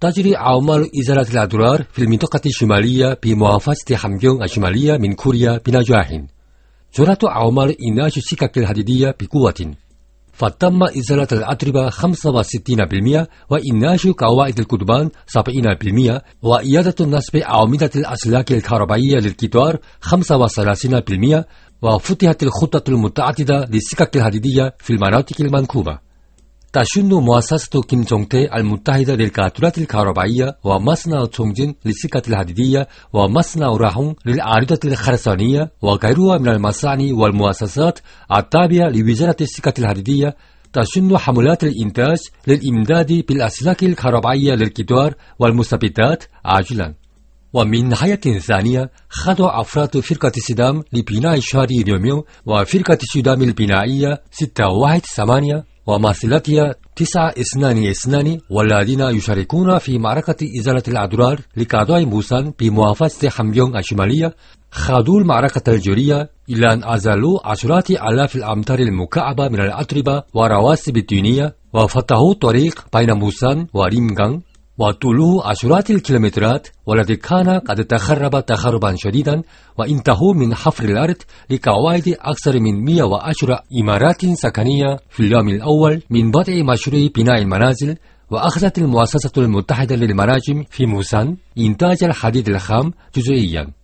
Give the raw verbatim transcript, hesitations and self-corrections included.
تجري أعمال إزالة الأضرار في المنطقة الشمالية بمحافظة همgyong الشمالية من كوريا بنجاح. جرت أعمال إنشاء السكك الحديدية بقوة، فتم إزالة الأتربة خمسة وستين بالمئة وإنشاء قواعد القضبان سبعين بالمئة وإعادة نصب أعمدة الأسلاك الكهربائية للقطار خمسة وثلاثين بالمئة، وفتحت الخطة المتعددة للسكك الحديدية في المناطق المنكوبة. تشن مؤسسة كيم جونغ تي المتحدة للقاطرات الكهربائية ومصنع تشونجين للسكك الحديدية ومصنع راهون للأعمدة الخرسانية وغيرها من المصانع والمؤسسات التابعة لوزارة السكك الحديدية تشن حملات الإنتاج للإمداد بالأسلاك الكهربائية للقطار والمثبتات عاجلا. ومن ناحية ثانية، خضع أفراد فرقة سدام لبناء شارع ريوميو وفرقة سدام البنائية ستة واحد ثمانية ومرسلتها تسعة اثنان اثنان والذين يشاركون في معركة إزالة الأضرار لقضاء موسان بمحافظة همgyong الشمالية خاضوا المعركة الجرية إلى أن أزالوا عشرات آلاف الأمتار المكعبة من الأتربة ورواسب الدينية وفتحوا طريق بين موسان وريمغان وطوله عشرات الكيلومترات، والذي كان قد تخرب تخربا شديدا، وانتهوا من حفر الأرض لقواعد أكثر من مئة وعشرة إمارات سكنية في اليوم الأول من بدء مشروع بناء المنازل. وأخذت المؤسسة المتحدة للمناجم في موسان إنتاج الحديد الخام جزئيا.